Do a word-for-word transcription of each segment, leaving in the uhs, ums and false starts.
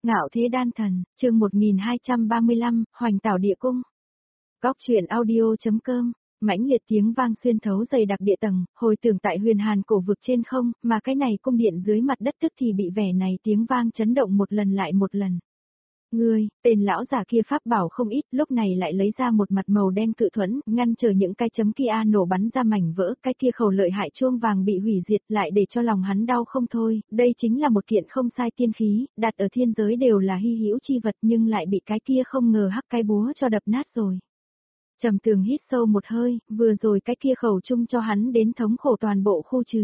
Ngạo thế đan thần, chương một nghìn hai trăm ba mươi lăm, Hoành Tảo Địa Cung. Góc truyện audio.com, mãnh liệt tiếng vang xuyên thấu dày đặc địa tầng, hồi tưởng tại huyền hàn cổ vực trên không, mà cái này cung điện dưới mặt đất tức thì bị vẻ này tiếng vang chấn động một lần lại một lần. Ngươi, tên lão già kia pháp bảo không ít, lúc này lại lấy ra một mặt màu đen cự thuẫn, ngăn chờ những cái chấm kia nổ bắn ra mảnh vỡ, cái kia khẩu lợi hại chuông vàng bị hủy diệt lại để cho lòng hắn đau không thôi, đây chính là một kiện không sai tiên khí, đặt ở thiên giới đều là hy hữu chi vật nhưng lại bị cái kia không ngờ hắc cái búa cho đập nát rồi. Trầm Tường hít sâu một hơi, vừa rồi cái kia khẩu chung cho hắn đến thống khổ toàn bộ khu trừ.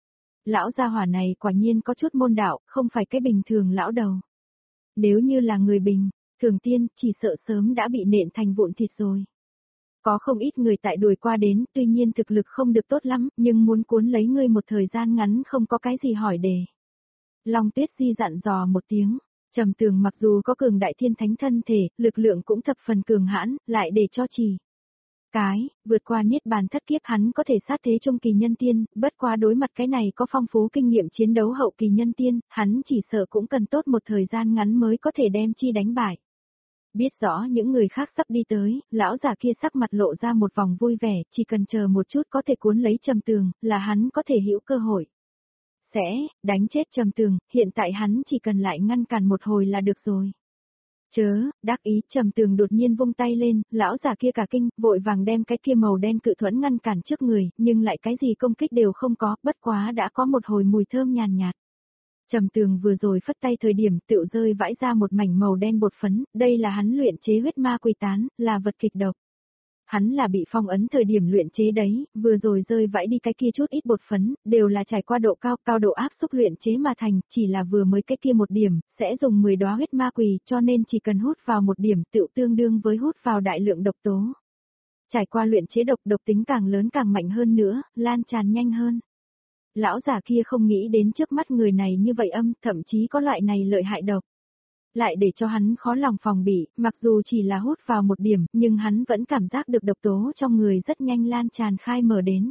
Lão gia hỏa này quả nhiên có chút môn đạo, không phải cái bình thường lão đầu. Nếu như là người bình, thường tiên, chỉ sợ sớm đã bị nện thành vụn thịt rồi. Có không ít người tại đuổi qua đến, tuy nhiên thực lực không được tốt lắm, nhưng muốn cuốn lấy ngươi một thời gian ngắn không có cái gì hỏi đề. Long Tuyết Di dặn dò một tiếng, Trầm Tường mặc dù có cường đại thiên thánh thân thể, lực lượng cũng thập phần cường hãn, lại để cho chỉ. Cái, vượt qua niết bàn thất kiếp hắn có thể sát thế trung kỳ nhân tiên, bất qua đối mặt cái này có phong phú kinh nghiệm chiến đấu hậu kỳ nhân tiên, hắn chỉ sợ cũng cần tốt một thời gian ngắn mới có thể đem chi đánh bại. Biết rõ những người khác sắp đi tới, lão già kia sắc mặt lộ ra một vòng vui vẻ, chỉ cần chờ một chút có thể cuốn lấy Trầm Tường, là hắn có thể hữu cơ hội. Sẽ, đánh chết Trầm Tường, hiện tại hắn chỉ cần lại ngăn cản một hồi là được rồi. Chớ, đắc ý, Trầm Tường đột nhiên vung tay lên, lão già kia cả kinh, vội vàng đem cái kia màu đen cự thuẫn ngăn cản trước người, nhưng lại cái gì công kích đều không có, bất quá đã có một hồi mùi thơm nhàn nhạt. Trầm Tường vừa rồi phất tay thời điểm tựu rơi vãi ra một mảnh màu đen bột phấn, đây là hắn luyện chế huyết ma quỷ tán, là vật kịch độc. Hắn là bị phong ấn thời điểm luyện chế đấy, vừa rồi rơi vãi đi cái kia chút ít bột phấn, đều là trải qua độ cao, cao độ áp xúc luyện chế mà thành, chỉ là vừa mới cái kia một điểm, sẽ dùng mười đóa huyết ma quỷ, cho nên chỉ cần hút vào một điểm tựu tương đương với hút vào đại lượng độc tố. Trải qua luyện chế độc, độc tính càng lớn càng mạnh hơn nữa, lan tràn nhanh hơn. Lão già kia không nghĩ đến trước mắt người này như vậy âm, thậm chí có loại này lợi hại độc. Lại để cho hắn khó lòng phòng bị, mặc dù chỉ là hút vào một điểm, nhưng hắn vẫn cảm giác được độc tố trong người rất nhanh lan tràn khai mở đến.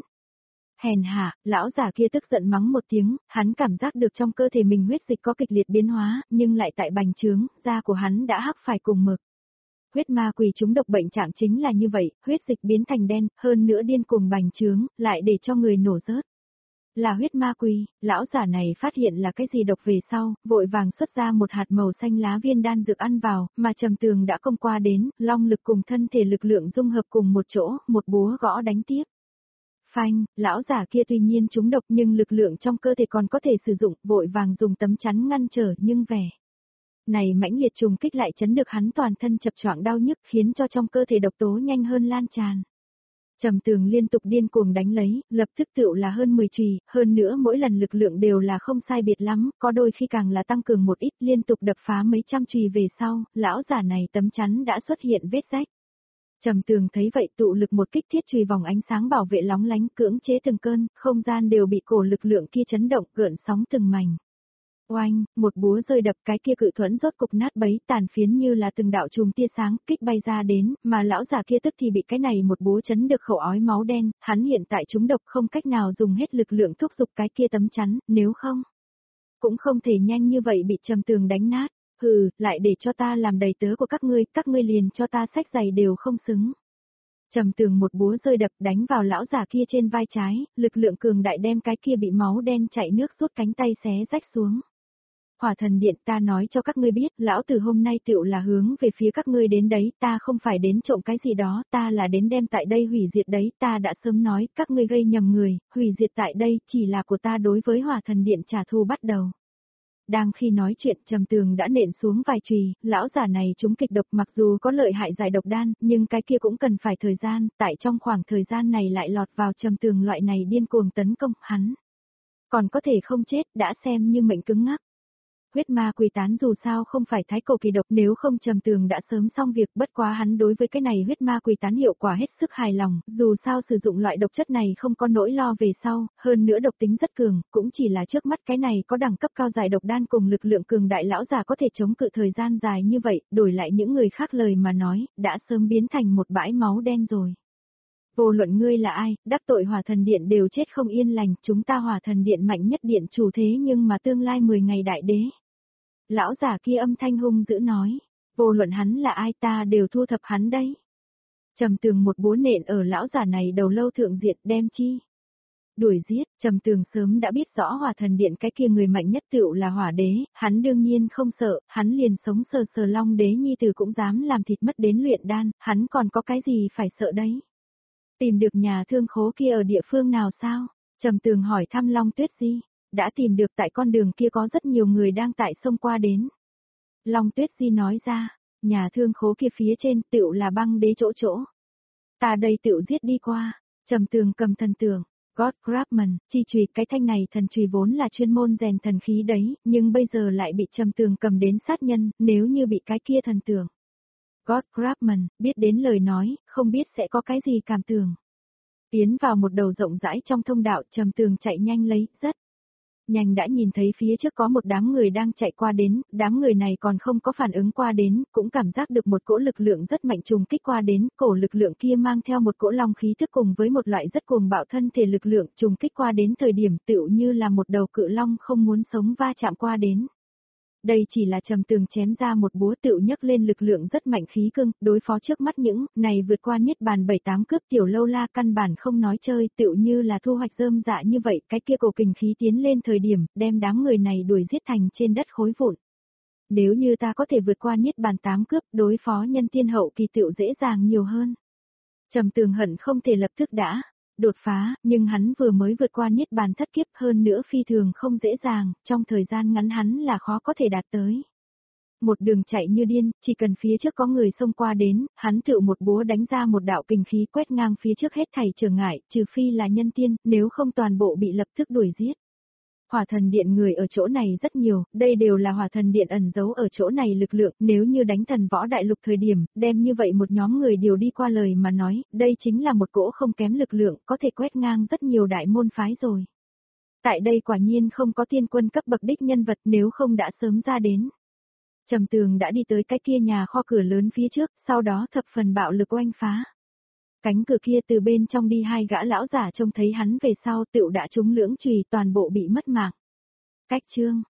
Hèn hạ, lão già kia tức giận mắng một tiếng, hắn cảm giác được trong cơ thể mình huyết dịch có kịch liệt biến hóa, nhưng lại tại bành trướng, da của hắn đã hắc phải cùng mực. Huyết ma quỷ trúng độc bệnh trạng chính là như vậy, huyết dịch biến thành đen, hơn nữa điên cuồng bành trướng, lại để cho người nổ rớt. Là huyết ma quỷ, lão giả này phát hiện là cái gì độc về sau, vội vàng xuất ra một hạt màu xanh lá viên đan dược ăn vào, mà Trầm Tường đã công qua đến, long lực cùng thân thể lực lượng dung hợp cùng một chỗ, một búa gõ đánh tiếp. Phanh, lão giả kia tuy nhiên trúng độc nhưng lực lượng trong cơ thể còn có thể sử dụng, vội vàng dùng tấm chắn ngăn trở nhưng vẻ. Này mãnh liệt trùng kích lại chấn được hắn toàn thân chập choạng đau nhức khiến cho trong cơ thể độc tố nhanh hơn lan tràn. Trầm Tường liên tục điên cuồng đánh lấy, lập tức tựu là hơn mười chùy, hơn nữa mỗi lần lực lượng đều là không sai biệt lắm, có đôi khi càng là tăng cường một ít liên tục đập phá mấy trăm chùy về sau, lão giả này tấm chắn đã xuất hiện vết rách. Trầm Tường thấy vậy tụ lực một kích thiết chùy vòng ánh sáng bảo vệ lóng lánh cưỡng chế từng cơn, không gian đều bị cổ lực lượng kia chấn động gợn sóng từng mảnh. Oanh, một búa rơi đập cái kia cự thuẫn rốt cục nát bấy tàn phiến như là từng đạo chùm tia sáng kích bay ra đến, mà lão già kia tức thì bị cái này một búa chấn được khẩu ói máu đen, hắn hiện tại trúng độc không cách nào dùng hết lực lượng thúc giục cái kia tấm chắn, nếu không, cũng không thể nhanh như vậy bị Trầm Tường đánh nát, hừ, lại để cho ta làm đầy tớ của các ngươi, các ngươi liền cho ta xách giày đều không xứng. Trầm Tường một búa rơi đập đánh vào lão già kia trên vai trái, lực lượng cường đại đem cái kia bị máu đen chảy nước rút cánh tay xé rách xuống. Hỏa thần điện ta nói cho các ngươi biết, lão từ hôm nay tựu là hướng về phía các ngươi đến đấy, ta không phải đến trộm cái gì đó, ta là đến đem tại đây hủy diệt đấy, ta đã sớm nói, các ngươi gây nhầm người, hủy diệt tại đây chỉ là của ta đối với hỏa thần điện trả thù bắt đầu. Đang khi nói chuyện Trầm Tường đã nện xuống vài chùy, lão giả này trúng kịch độc mặc dù có lợi hại giải độc đan, nhưng cái kia cũng cần phải thời gian, tại trong khoảng thời gian này lại lọt vào Trầm Tường loại này điên cuồng tấn công hắn. Còn có thể không chết, đã xem như mệnh cứng ngắc. Huyết ma quỷ tán dù sao không phải thái cổ kỳ độc nếu không Trầm Tường đã sớm xong việc bất quá hắn đối với cái này huyết ma quỷ tán hiệu quả hết sức hài lòng, dù sao sử dụng loại độc chất này không có nỗi lo về sau, hơn nữa độc tính rất cường, cũng chỉ là trước mắt cái này có đẳng cấp cao giải độc đan cùng lực lượng cường đại lão già có thể chống cự thời gian dài như vậy, đổi lại những người khác lời mà nói, đã sớm biến thành một bãi máu đen rồi. Vô luận ngươi là ai, đắc tội hỏa thần điện đều chết không yên lành, chúng ta hỏa thần điện mạnh nhất điện chủ thế nhưng mà tương lai mười ngày đại đế. Lão giả kia âm thanh hung dữ nói, vô luận hắn là ai ta đều thu thập hắn đấy. Trầm Tường một búa nện ở lão giả này đầu lâu thượng diện đem chi. Đuổi giết, Trầm Tường sớm đã biết rõ Hỏa Thần Điện cái kia người mạnh nhất tựu là Hỏa Đế, hắn đương nhiên không sợ, hắn liền sống sờ sờ Long Đế nhi tử cũng dám làm thịt mất đến luyện đan, hắn còn có cái gì phải sợ đấy. Tìm được nhà thương khố kia ở địa phương nào sao? Trầm Tường hỏi thăm Long Tuyết Di, đã tìm được tại con đường kia có rất nhiều người đang tại sông qua đến. Long Tuyết Di nói ra, nhà thương khố kia phía trên tựu là Băng Đế chỗ chỗ. Ta đây tựu giết đi qua, Trầm Tường cầm thần tường. God Grabman, chi chùy, cái thanh này thần chùy vốn là chuyên môn rèn thần khí đấy, nhưng bây giờ lại bị Trầm Tường cầm đến sát nhân, nếu như bị cái kia thần tường. God Grabman, biết đến lời nói, không biết sẽ có cái gì cảm tưởng. Tiến vào một đầu rộng rãi trong thông đạo, Trầm Tường chạy nhanh lấy, rất nhanh đã nhìn thấy phía trước có một đám người đang chạy qua đến, đám người này còn không có phản ứng qua đến, cũng cảm giác được một cỗ lực lượng rất mạnh trùng kích qua đến, cổ lực lượng kia mang theo một cỗ long khí thức cùng với một loại rất cuồng bạo thân thể lực lượng trùng kích qua đến thời điểm tựu như là một đầu cự long không muốn sống va chạm qua đến. Đây chỉ là Trầm Tường chém ra một búa tựu nhấc lên lực lượng rất mạnh khí cương, đối phó trước mắt những này vượt qua niết bàn bảy tám cướp tiểu lâu la căn bản không nói chơi, tựu như là thu hoạch rơm dạ như vậy, cái kia cổ kình khí tiến lên thời điểm, đem đám người này đuổi giết thành trên đất khối vụn. Nếu như ta có thể vượt qua niết bàn tám cướp, đối phó nhân tiên hậu kỳ tựu dễ dàng nhiều hơn. Trầm Tường hận không thể lập tức đã đột phá, nhưng hắn vừa mới vượt qua niết bàn thất kiếp, hơn nữa phi thường không dễ dàng, trong thời gian ngắn hắn là khó có thể đạt tới. Một đường chạy như điên, chỉ cần phía trước có người xông qua đến, hắn tự một búa đánh ra một đạo kình khí quét ngang phía trước hết thảy trở ngại, trừ phi là nhân tiên, nếu không toàn bộ bị lập tức đuổi giết. Hỏa Thần Điện người ở chỗ này rất nhiều, đây đều là Hỏa Thần Điện ẩn giấu ở chỗ này lực lượng, nếu như đánh thần võ đại lục thời điểm, đem như vậy một nhóm người điều đi qua lời mà nói, đây chính là một cỗ không kém lực lượng, có thể quét ngang rất nhiều đại môn phái rồi. Tại đây quả nhiên không có tiên quân cấp bậc đích nhân vật, nếu không đã sớm ra đến. Trầm Tường đã đi tới cái kia nhà kho cửa lớn phía trước, sau đó thập phần bạo lực oanh phá. Cánh cửa kia từ bên trong đi hai gã lão giả trông thấy hắn về sau tựu đã trúng lưỡng chùy toàn bộ bị mất mạng. Cách chương,